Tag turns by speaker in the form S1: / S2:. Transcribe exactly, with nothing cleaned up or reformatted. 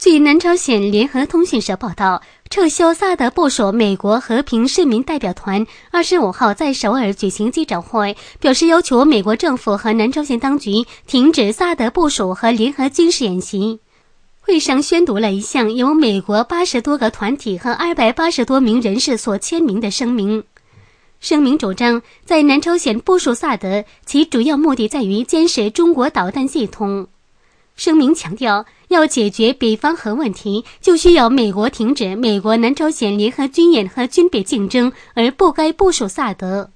S1: 据南朝鲜联合通讯社报道，撤销萨德部署美国和平市民代表团二十五号在首尔举行记者会，表示要求美国政府和南朝鲜当局停止萨德部署和联合军事演习。会上宣读了一项由美国八十多个团体和二百八十多名人士所签名的声明。声明主张，在南朝鲜部署萨德，其主要目的在于监视中国导弹系统。声明强调，要解决北方核问题，就需要美国停止美国南朝鲜联合军演和军备竞争，而不该部署萨德。